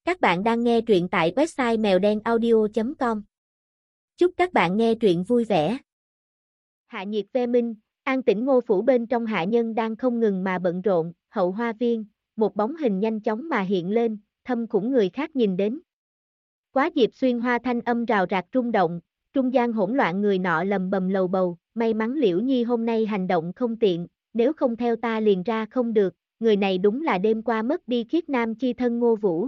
Các bạn đang nghe truyện tại website mèo đen audio.com. Chúc các bạn nghe truyện vui vẻ. Hạ nhiệt ve minh, an tĩnh Ngô phủ bên trong hạ nhân đang không ngừng mà bận rộn, hậu hoa viên, một bóng hình nhanh chóng mà hiện lên, thâm khủng người khác nhìn đến. Quá Diệp Xuyên hoa thanh âm rào rạc rung động, trung gian hỗn loạn người nọ lầm bầm lầu bầu, may mắn Liễu Nhi hôm nay hành động không tiện, nếu không theo ta liền ra không được, người này đúng là đêm qua mất đi khiết nam chi thân Ngô Vũ.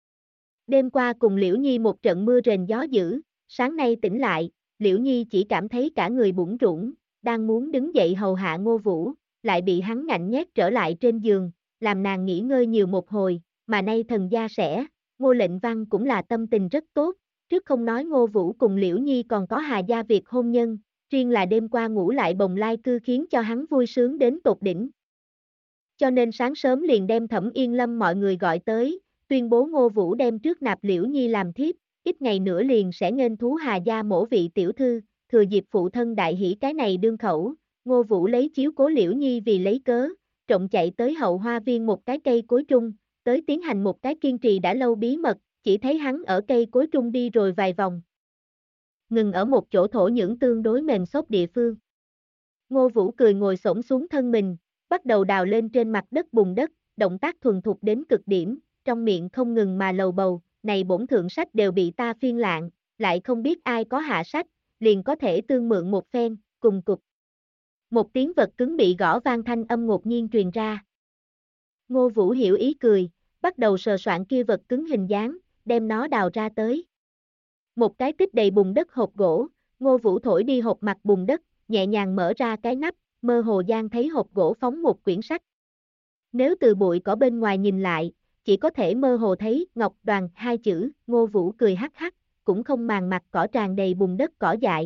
Đêm qua cùng Liễu Nhi một trận mưa rền gió dữ, sáng nay tỉnh lại, Liễu Nhi chỉ cảm thấy cả người bủn rủn, đang muốn đứng dậy hầu hạ Ngô Vũ, lại bị hắn ngạnh nhét trở lại trên giường, làm nàng nghỉ ngơi nhiều một hồi, mà nay thần gia sẽ, Ngô Lệnh Văn cũng là tâm tình rất tốt, trước không nói Ngô Vũ cùng Liễu Nhi còn có Hà gia việc hôn nhân, riêng là đêm qua ngủ lại bồng lai cư khiến cho hắn vui sướng đến tột đỉnh. Cho nên sáng sớm liền đem Thẩm Yên Lâm mọi người gọi tới, tuyên bố Ngô Vũ đem trước nạp Liễu Nhi làm thiếp, ít ngày nữa liền sẽ nghênh thú Hà gia mổ vị tiểu thư, thừa dịp phụ thân đại hỷ cái này đương khẩu, Ngô Vũ lấy chiếu cố Liễu Nhi vì lấy cớ, trộm chạy tới hậu hoa viên một cái cây cối trung, tới tiến hành một cái kiên trì đã lâu bí mật, chỉ thấy hắn ở cây cối trung đi rồi vài vòng. Ngừng ở một chỗ thổ nhưỡng tương đối mềm xốp địa phương. Ngô Vũ cười ngồi xổm xuống thân mình, bắt đầu đào lên trên mặt đất bùn đất, động tác thuần thục đến cực điểm, trong miệng không ngừng mà lầu bầu, này bổn thượng sách đều bị ta phiên lạng, lại không biết ai có hạ sách, liền có thể tương mượn một phen, cùng cục. Một tiếng vật cứng bị gõ vang thanh âm ngột nhiên truyền ra. Ngô Vũ hiểu ý cười, bắt đầu sờ soạn kia vật cứng hình dáng, đem nó đào ra tới. Một cái tích đầy bùn đất hộp gỗ, Ngô Vũ thổi đi hộp mặt bùn đất, nhẹ nhàng mở ra cái nắp, mơ hồ gian thấy hộp gỗ phóng một quyển sách. Nếu từ bụi cỏ bên ngoài nhìn lại, chỉ có thể mơ hồ thấy Ngọc Đoàn hai chữ, Ngô Vũ cười hắc hắc, cũng không màng mặt cỏ tràn đầy bùn đất cỏ dại.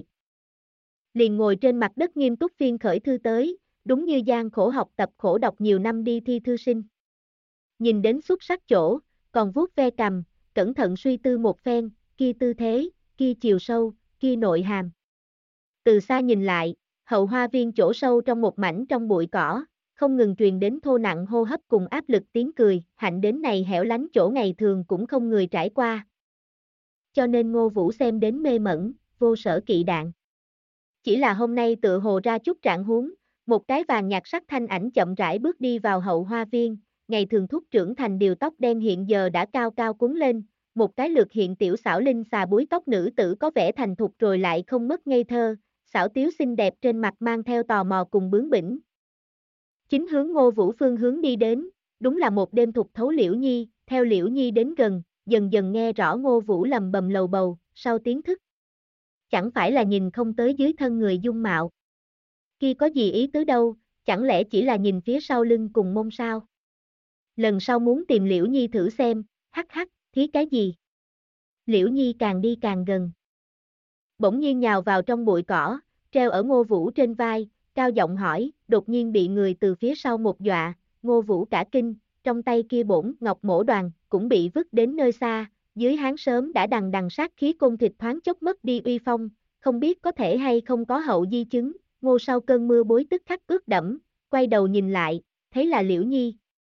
Liền ngồi trên mặt đất nghiêm túc phiên khởi thư tới, đúng như gian khổ học tập khổ đọc nhiều năm đi thi thư sinh. Nhìn đến xuất sắc chỗ, còn vuốt ve cằm, cẩn thận suy tư một phen, kia tư thế, kia chiều sâu, kia nội hàm. Từ xa nhìn lại, hậu hoa viên chỗ sâu trong một mảnh trong bụi cỏ, không ngừng truyền đến thô nặng hô hấp cùng áp lực tiếng cười, hạnh đến này hẻo lánh chỗ ngày thường cũng không người trải qua. Cho nên Ngô Vũ xem đến mê mẩn, vô sở kỵ đạn. Chỉ là hôm nay tựa hồ ra chút trạng huống, một cái vàng nhạt sắc thanh ảnh chậm rãi bước đi vào hậu hoa viên, ngày thường thúc trưởng thành điều tóc đen hiện giờ đã cao cao cuốn lên, một cái lược hiện tiểu xảo linh xà búi tóc nữ tử có vẻ thành thục rồi lại không mất ngây thơ, xảo tiếu xinh đẹp trên mặt mang theo tò mò cùng bướng bỉnh. Chính hướng Ngô Vũ phương hướng đi đến, đúng là một đêm thục thấu Liễu Nhi, theo Liễu Nhi đến gần, dần dần nghe rõ Ngô Vũ lầm bầm lầu bầu, sau tiếng thức. Chẳng phải là nhìn không tới dưới thân người dung mạo. Kia có gì ý tứ đâu, chẳng lẽ chỉ là nhìn phía sau lưng cùng mông sao? Lần sau muốn tìm Liễu Nhi thử xem, hắc hắc, thí cái gì? Liễu Nhi càng đi càng gần. Bỗng nhiên nhào vào trong bụi cỏ, treo ở Ngô Vũ trên vai, cao giọng hỏi, đột nhiên bị người từ phía sau một dọa, Ngô Vũ cả kinh, trong tay kia bổn ngọc mổ đoàn, cũng bị vứt đến nơi xa, dưới háng sớm đã đằng đằng sát khí côn thịt thoáng chốc mất đi uy phong, không biết có thể hay không có hậu di chứng, Ngô sau cơn mưa bối tức khắc ướt đẫm, quay đầu nhìn lại, thấy là Liễu Nhi.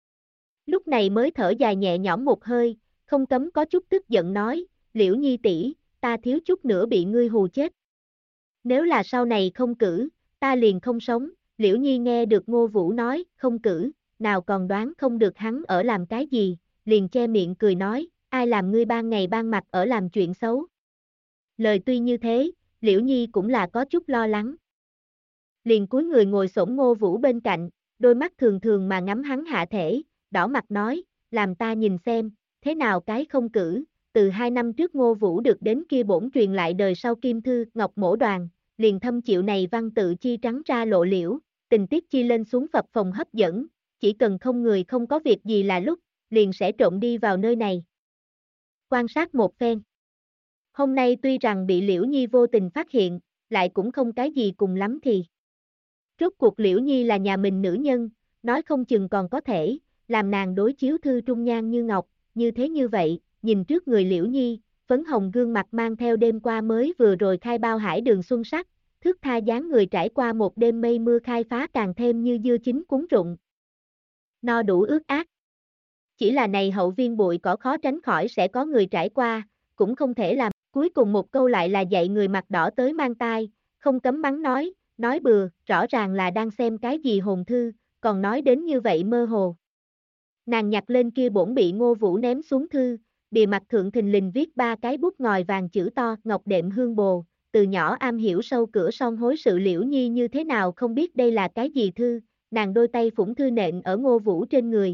Lúc này mới thở dài nhẹ nhõm một hơi, không cấm có chút tức giận nói, Liễu Nhi tỷ, ta thiếu chút nữa bị ngươi hù chết. Nếu là sau này không cử, ta liền không sống, Liễu Nhi nghe được Ngô Vũ nói, không cử, nào còn đoán không được hắn ở làm cái gì, liền che miệng cười nói, ai làm ngươi ban ngày ban mặt ở làm chuyện xấu. Lời tuy như thế, Liễu Nhi cũng là có chút lo lắng. Liền cúi người ngồi xổm Ngô Vũ bên cạnh, đôi mắt thường thường mà ngắm hắn hạ thể, đỏ mặt nói, làm ta nhìn xem, thế nào cái không cử, từ 2 năm trước Ngô Vũ được đến kia bổn truyền lại đời sau kim thư, ngọc mổ đoàn, liền thâm chịu này văn tự chi trắng ra lộ liễu, tình tiết chi lên xuống phập phồng hấp dẫn, chỉ cần không người không có việc gì là lúc, liền sẽ trộn đi vào nơi này. Quan sát một phen. Hôm nay tuy rằng bị Liễu Nhi vô tình phát hiện, lại cũng không cái gì cùng lắm thì. Rốt cuộc Liễu Nhi là nhà mình nữ nhân, nói không chừng còn có thể, làm nàng đối chiếu thư trung nhan như ngọc, như thế như vậy, nhìn trước người Liễu Nhi, phấn hồng gương mặt mang theo đêm qua mới vừa rồi khai bao hải đường xuân sắc, thước tha dáng người trải qua một đêm mây mưa khai phá càng thêm như dưa chín cuốn rụng. No đủ ướt át. Chỉ là này hậu viên bụi cỏ khó tránh khỏi sẽ có người trải qua, cũng không thể làm. Cuối cùng một câu lại là dạy người mặt đỏ tới mang tai, không cấm mắng nói bừa, rõ ràng là đang xem cái gì hồn thư, còn nói đến như vậy mơ hồ. Nàng nhặt lên kia bổn bị Ngô Vũ ném xuống thư, bìa mặt thượng thình lình viết 3 cái bút ngòi vàng chữ to, Ngọc Đệm Hương Bồ, từ nhỏ am hiểu sâu cửa son hối sự Liễu Nhi như thế nào không biết đây là cái gì thư, nàng đôi tay phủng thư nện ở Ngô Vũ trên người.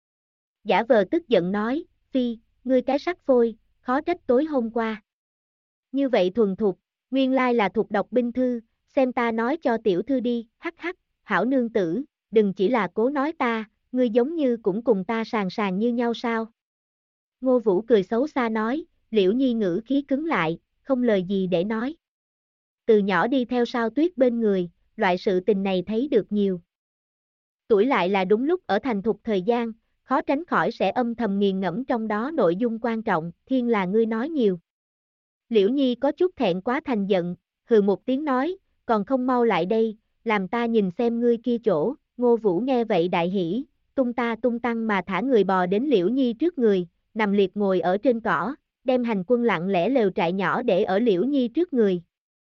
Giả vờ tức giận nói, Phi, ngươi cái sắc phôi, khó trách tối hôm qua. Như vậy thuần thục, nguyên lai là thuộc đọc binh thư, xem ta nói cho tiểu thư đi, hắc hắc, hảo nương tử, đừng chỉ là cố nói ta, ngươi giống như cũng cùng ta sàng sàng như nhau sao. Ngô Vũ cười xấu xa nói, Liễu Nhi ngữ khí cứng lại, không lời gì để nói. Từ nhỏ đi theo Sao Tuyết bên người, loại sự tình này thấy được nhiều. Tuổi lại là đúng lúc ở thành thục thời gian, khó tránh khỏi sẽ âm thầm nghiền ngẫm trong đó nội dung quan trọng, thiên là ngươi nói nhiều. Liễu Nhi có chút thẹn quá thành giận, hừ một tiếng nói, còn không mau lại đây, làm ta nhìn xem ngươi kia chỗ. Ngô Vũ nghe vậy đại hỉ, tung ta tung tăng mà thả người bò đến Liễu Nhi trước người, nằm liệt ngồi ở trên cỏ, đem hành quân lặng lẽ lều trại nhỏ để ở Liễu Nhi trước người.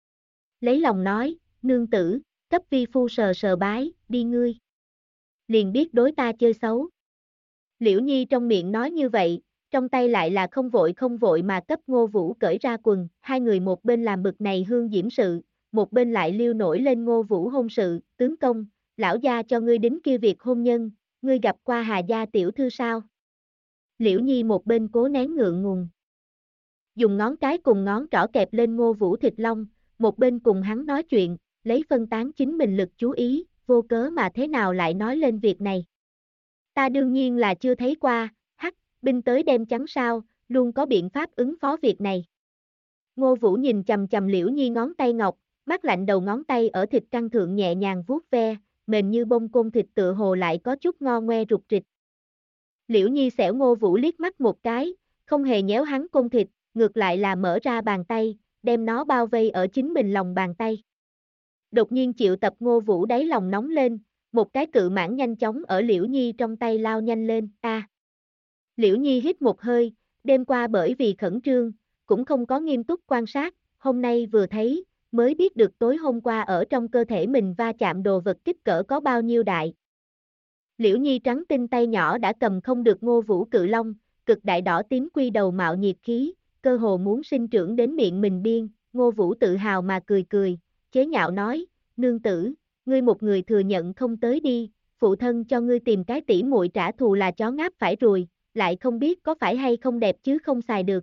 Lấy lòng nói, nương tử, cấp vi phu sờ sờ bái, đi ngươi. Liền biết đối ta chơi xấu. Liễu Nhi trong miệng nói như vậy, trong tay lại là không vội mà cấp Ngô Vũ cởi ra quần, hai người một bên làm bực này hương diễm sự, một bên lại liêu nổi lên Ngô Vũ hôn sự, tướng công, lão gia cho ngươi đính kia việc hôn nhân, ngươi gặp qua Hà gia tiểu thư sao? Liễu Nhi một bên cố nén ngượng ngùng. Dùng ngón cái cùng ngón trỏ kẹp lên Ngô Vũ thịt lông, một bên cùng hắn nói chuyện, lấy phân tán chính mình lực chú ý, vô cớ mà thế nào lại nói lên việc này. Ta đương nhiên là chưa thấy qua, binh tới đem trắng sao, luôn có biện pháp ứng phó việc này. Ngô Vũ nhìn chầm chầm Liễu Nhi ngón tay ngọc, mắt lạnh đầu ngón tay ở thịt căng thượng nhẹ nhàng vuốt ve, mềm như bông côn thịt tựa hồ lại có chút ngo ngoe rụt rịch. Liễu Nhi xẻo Ngô Vũ liếc mắt một cái, không hề nhéo hắn côn thịt, ngược lại là mở ra bàn tay, đem nó bao vây ở chính mình lòng bàn tay. Đột nhiên triệu tập Ngô Vũ đáy lòng nóng lên, một cái cự mãng nhanh chóng ở Liễu Nhi trong tay lao nhanh lên, Liễu Nhi hít một hơi, đêm qua bởi vì khẩn trương, cũng không có nghiêm túc quan sát, hôm nay vừa thấy, mới biết được tối hôm qua ở trong cơ thể mình va chạm đồ vật kích cỡ có bao nhiêu đại. Liễu Nhi trắng tinh tay nhỏ đã cầm không được Ngô Vũ cự long, cực đại đỏ tím quy đầu mạo nhiệt khí, cơ hồ muốn sinh trưởng đến miệng mình biên, Ngô Vũ tự hào mà cười, chế nhạo nói, nương tử, ngươi một người thừa nhận không tới đi, phụ thân cho ngươi tìm cái tỉ muội trả thù là chó ngáp phải ruồi, lại không biết có phải hay không đẹp chứ không xài được.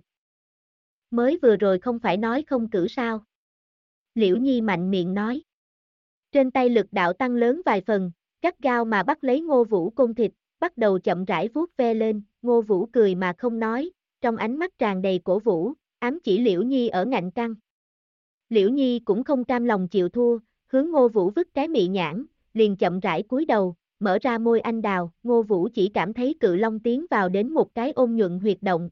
Mới vừa rồi không phải nói không cử sao. Liễu Nhi mạnh miệng nói. Trên tay lực đạo tăng lớn vài phần, gắt gao mà bắt lấy Ngô Vũ côn thịt, bắt đầu chậm rãi vuốt ve lên, Ngô Vũ cười mà không nói, trong ánh mắt tràn đầy cổ vũ, ám chỉ Liễu Nhi ở ngạnh căng. Liễu Nhi cũng không cam lòng chịu thua, hướng Ngô Vũ vứt cái mị nhãn, liền chậm rãi cúi đầu, mở ra môi anh đào, Ngô Vũ chỉ cảm thấy cự long tiến vào đến một cái ôn nhuận huyệt động.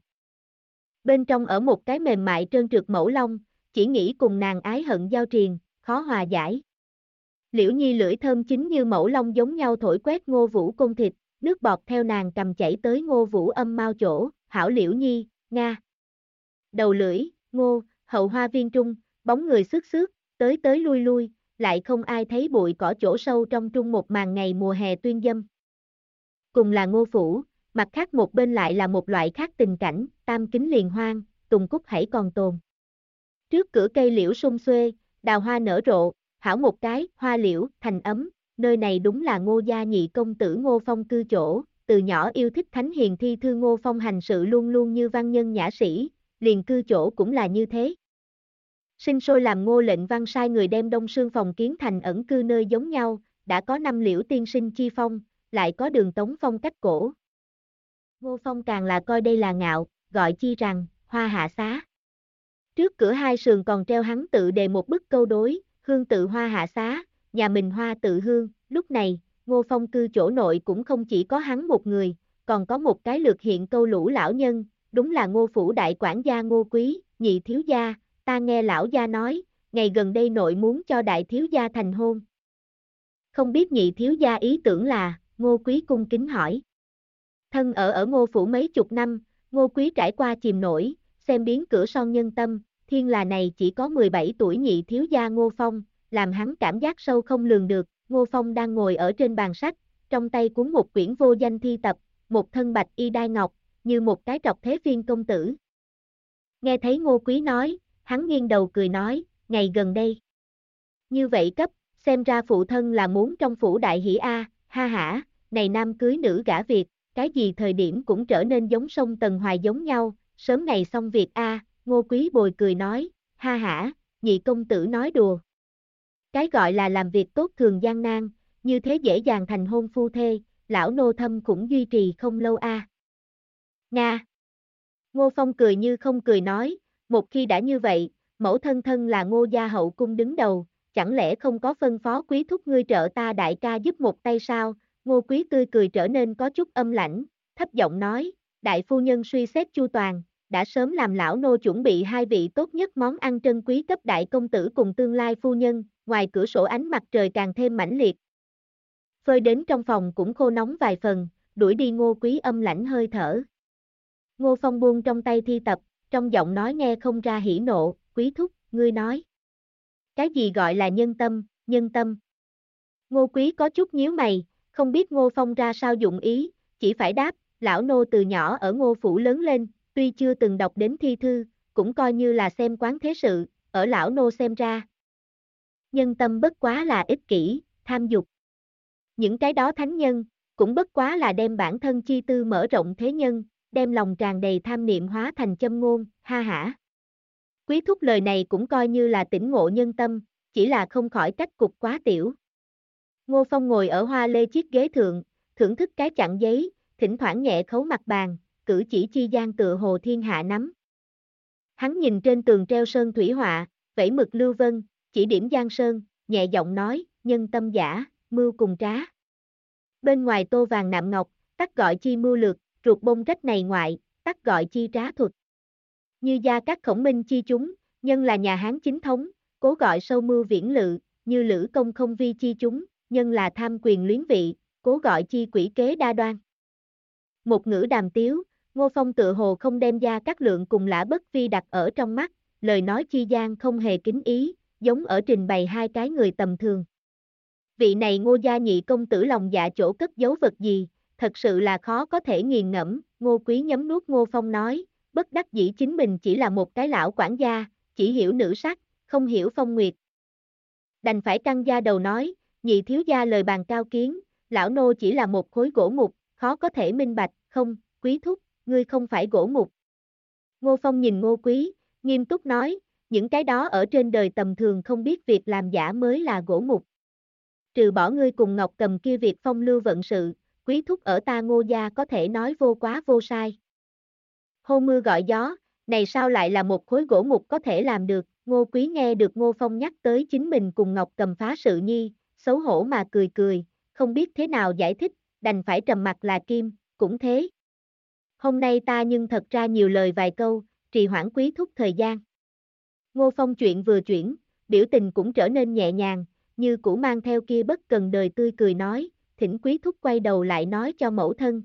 Bên trong ở một cái mềm mại trơn trượt mẫu long, chỉ nghĩ cùng nàng ái hận giao triền, khó hòa giải. Liễu Nhi lưỡi thơm chính như mẫu long giống nhau thổi quét Ngô Vũ côn thịt, nước bọt theo nàng cầm chảy tới Ngô Vũ âm mao chỗ, hảo Liễu Nhi, Nga. Đầu lưỡi, Ngô, hậu hoa viên trung, bóng người xước, tới lui, lại không ai thấy bụi cỏ chỗ sâu trong trung một màn ngày mùa hè tuyên dâm. Cùng là Ngô phủ, mặt khác một bên lại là một loại khác tình cảnh, tam kính liền hoang, tùng cúc hãy còn tồn. Trước cửa cây liễu sum xuê, đào hoa nở rộ, hảo một cái, hoa liễu, thành ấm, nơi này đúng là Ngô gia nhị công tử Ngô Phong cư chỗ, từ nhỏ yêu thích thánh hiền thi thư Ngô Phong hành sự luôn luôn như văn nhân nhã sĩ, liền cư chỗ cũng là như thế. Sinh sôi làm Ngô lệnh văn sai người đem Đông Sương phòng kiến thành ẩn cư nơi giống nhau, đã có năm liễu tiên sinh chi phong, lại có đường tống phong cách cổ. Ngô Phong càng là coi đây là ngạo, gọi chi rằng, hoa hạ xá. Trước cửa hai sườn còn treo hắn tự đề một bức câu đối, hương tự hoa hạ xá, nhà mình hoa tự hương, lúc này, Ngô Phong cư chỗ nội cũng không chỉ có hắn một người, còn có một cái lược hiện câu lũ lão nhân, đúng là Ngô phủ đại quản gia Ngô Quý, nhị thiếu gia, ta nghe lão gia nói, ngày gần đây nội muốn cho đại thiếu gia thành hôn. Không biết nhị thiếu gia ý tưởng là, Ngô Quý cung kính hỏi. Thân ở Ngô phủ mấy chục năm, Ngô Quý trải qua chìm nổi, xem biến cửa son nhân tâm, thiên là này chỉ có 17 tuổi nhị thiếu gia Ngô Phong, làm hắn cảm giác sâu không lường được. Ngô Phong đang ngồi ở trên bàn sách, trong tay cuốn một quyển vô danh thi tập, một thân bạch y đai ngọc, như một cái trọc thế phiên công tử. Nghe thấy Ngô Quý nói, hắn nghiêng đầu cười nói, ngày gần đây. Như vậy cấp, xem ra phụ thân là muốn trong phủ đại hỷ a, ha hả, này nam cưới nữ gả việc, cái gì thời điểm cũng trở nên giống sông Tần Hoài giống nhau, sớm ngày xong việc a. Ngô Quý bồi cười nói, ha hả, nhị công tử nói đùa. Cái gọi là làm việc tốt thường gian nan, như thế dễ dàng thành hôn phu thê, lão nô thâm cũng duy trì không lâu a. Nga. Ngô Phong cười như không cười nói, một khi đã như vậy, mẫu thân thân là Ngô gia hậu cung đứng đầu, chẳng lẽ không có phân phó Quý thúc ngươi trợ ta đại ca giúp một tay sao? Ngô Quý tươi cười trở nên có chút âm lãnh, thấp giọng nói, đại phu nhân suy xét chu toàn, đã sớm làm lão nô chuẩn bị hai vị tốt nhất món ăn trân quý cấp đại công tử cùng tương lai phu nhân, ngoài cửa sổ ánh mặt trời càng thêm mãnh liệt. Phơi đến trong phòng cũng khô nóng vài phần, đuổi đi Ngô Quý âm lãnh hơi thở. Ngô Phong buông trong tay thi tập, trong giọng nói nghe không ra hỉ nộ, Quý thúc, ngươi nói. Cái gì gọi là nhân tâm, nhân tâm? Ngô Quý có chút nhíu mày, không biết Ngô Phong ra sao dụng ý, chỉ phải đáp, lão nô từ nhỏ ở Ngô phủ lớn lên, tuy chưa từng đọc đến thi thư, cũng coi như là xem quán thế sự, ở lão nô xem ra. Nhân tâm bất quá là ích kỷ, tham dục. Những cái đó thánh nhân, cũng bất quá là đem bản thân chi tư mở rộng thế nhân, đem lòng tràn đầy tham niệm hóa thành châm ngôn, ha hả. Quý thúc lời này cũng coi như là tỉnh ngộ nhân tâm, chỉ là không khỏi cách cục quá tiểu. Ngô Phong ngồi ở hoa lê chiếc ghế thượng, thưởng thức cái chặn giấy, thỉnh thoảng nhẹ khấu mặt bàn, cử chỉ chi gian tựa hồ thiên hạ nắm. Hắn nhìn trên tường treo sơn thủy họa, vẫy mực lưu vân, chỉ điểm giang sơn, nhẹ giọng nói, nhân tâm giả, mưu cùng trá. Bên ngoài tô vàng nạm ngọc, tắc gọi chi mưu lược, ruột bông rách này ngoại, tắc gọi chi trá thuật. Như gia các khổng minh chi chúng, nhân là nhà Hán chính thống, cố gọi sâu mưu viễn lự, như lữ công không vi chi chúng, nhân là tham quyền luyến vị, cố gọi chi quỷ kế đa đoan. Một ngữ đàm tiếu, Ngô Phong tự hồ không đem gia các lượng cùng Lã Bất Vi đặt ở trong mắt, lời nói chi gian không hề kính ý, giống ở trình bày hai cái người tầm thường. Vị này Ngô gia nhị công tử lòng dạ chỗ cất giấu vật gì, thật sự là khó có thể nghiền ngẫm. Ngô Quý nhấm nuốt Ngô Phong nói, bất đắc dĩ chính mình chỉ là một cái lão quản gia, chỉ hiểu nữ sắc, không hiểu phong nguyệt. Đành phải căng da đầu nói, nhị thiếu gia lời bàn cao kiến, lão nô chỉ là một khối gỗ mục, khó có thể minh bạch, không, Quý thúc, ngươi không phải gỗ mục. Ngô Phong nhìn Ngô Quý, nghiêm túc nói, những cái đó ở trên đời tầm thường không biết việc làm giả mới là gỗ mục. Trừ bỏ ngươi cùng Ngọc Cầm kia việc phong lưu vận sự, Quý thúc ở ta Ngô gia có thể nói vô quá vô sai. Hô mưa gọi gió, này sao lại là một khối gỗ mục có thể làm được? Ngô Quý nghe được Ngô Phong nhắc tới chính mình cùng Ngọc Cầm phá sự nhi, xấu hổ mà cười cười, không biết thế nào giải thích, đành phải trầm mặt là kim, cũng thế. Hôm nay ta nhưng thật ra nhiều lời vài câu, trì hoãn Quý thúc thời gian. Ngô Phong chuyện vừa chuyển, biểu tình cũng trở nên nhẹ nhàng, như cũ mang theo kia bất cần đời tươi cười nói, thỉnh Quý thúc quay đầu lại nói cho mẫu thân.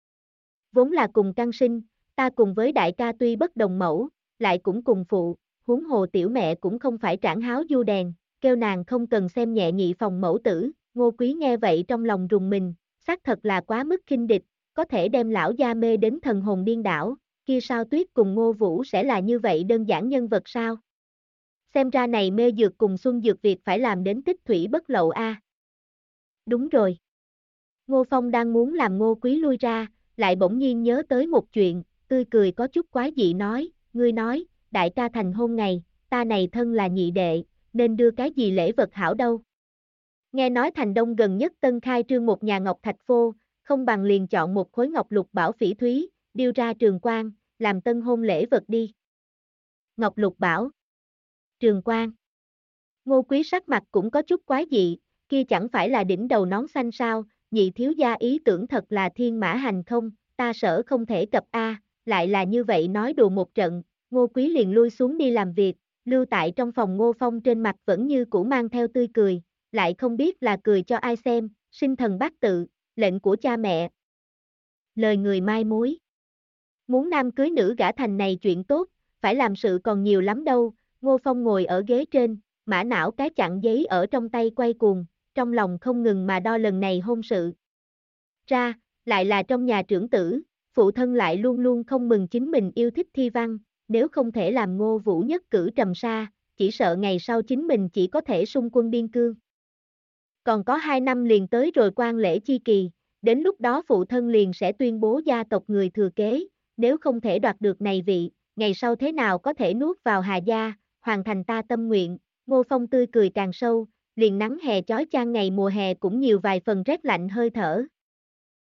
Vốn là cùng căn sinh, ta cùng với đại ca tuy bất đồng mẫu, lại cũng cùng phụ, huống hồ tiểu mẹ cũng không phải trảng háo du đèn, kêu nàng không cần xem nhẹ nhị phòng mẫu tử. Ngô Quý nghe vậy trong lòng rùng mình, xác thật là quá mức khinh địch, có thể đem lão gia mê đến thần hồn điên đảo, kia sao Tuyết cùng Ngô Vũ sẽ là như vậy đơn giản nhân vật sao? Xem ra này mê dược cùng xuân dược việc phải làm đến tích thủy bất lậu a. Đúng rồi. Ngô Phong đang muốn làm Ngô Quý lui ra, lại bỗng nhiên nhớ tới một chuyện, tươi cười có chút quái dị nói, ngươi nói, đại ca thành hôn ngày, ta này thân là nhị đệ, nên đưa cái gì lễ vật hảo đâu. Nghe nói thành đông gần nhất tân khai trương một nhà ngọc thạch phô, không bằng liền chọn một khối ngọc lục bảo phỉ thúy, điêu ra Trường Quang, làm tân hôn lễ vật đi. Ngọc lục bảo. Trường Quang. Ngô Quý sắc mặt cũng có chút quái dị, kia chẳng phải là đỉnh đầu nón xanh sao, nhị thiếu gia ý tưởng thật là thiên mã hành không, ta sợ không thể cập a, lại là như vậy nói đùa một trận, Ngô Quý liền lui xuống đi làm việc, lưu tại trong phòng Ngô Phong trên mặt vẫn như cũ mang theo tươi cười, lại không biết là cười cho ai xem, sinh thần bát tự, lệnh của cha mẹ. lời người mai mối. Muốn nam cưới nữ gả thành này chuyện tốt, phải làm sự còn nhiều lắm đâu. Ngô Phong ngồi ở ghế trên, mã não cái chặn giấy ở trong tay quay cuồng, trong lòng không ngừng mà đo lần này hôn sự. Ra, lại là trong nhà trưởng tử, phụ thân lại luôn luôn không mừng chính mình yêu thích thi văn, nếu không thể làm Ngô Vũ nhất cử trầm sa, chỉ sợ ngày sau chính mình chỉ có thể xung quân biên cương. Còn có 2 năm liền tới rồi quan lễ chi kỳ, đến lúc đó phụ thân liền sẽ tuyên bố gia tộc người thừa kế, nếu không thể đoạt được này vị, ngày sau thế nào có thể nuốt vào Hà gia, hoàn thành ta tâm nguyện. Ngô Phong tươi cười càng sâu, liền nắng hè chói chang ngày mùa hè cũng nhiều vài phần rét lạnh hơi thở.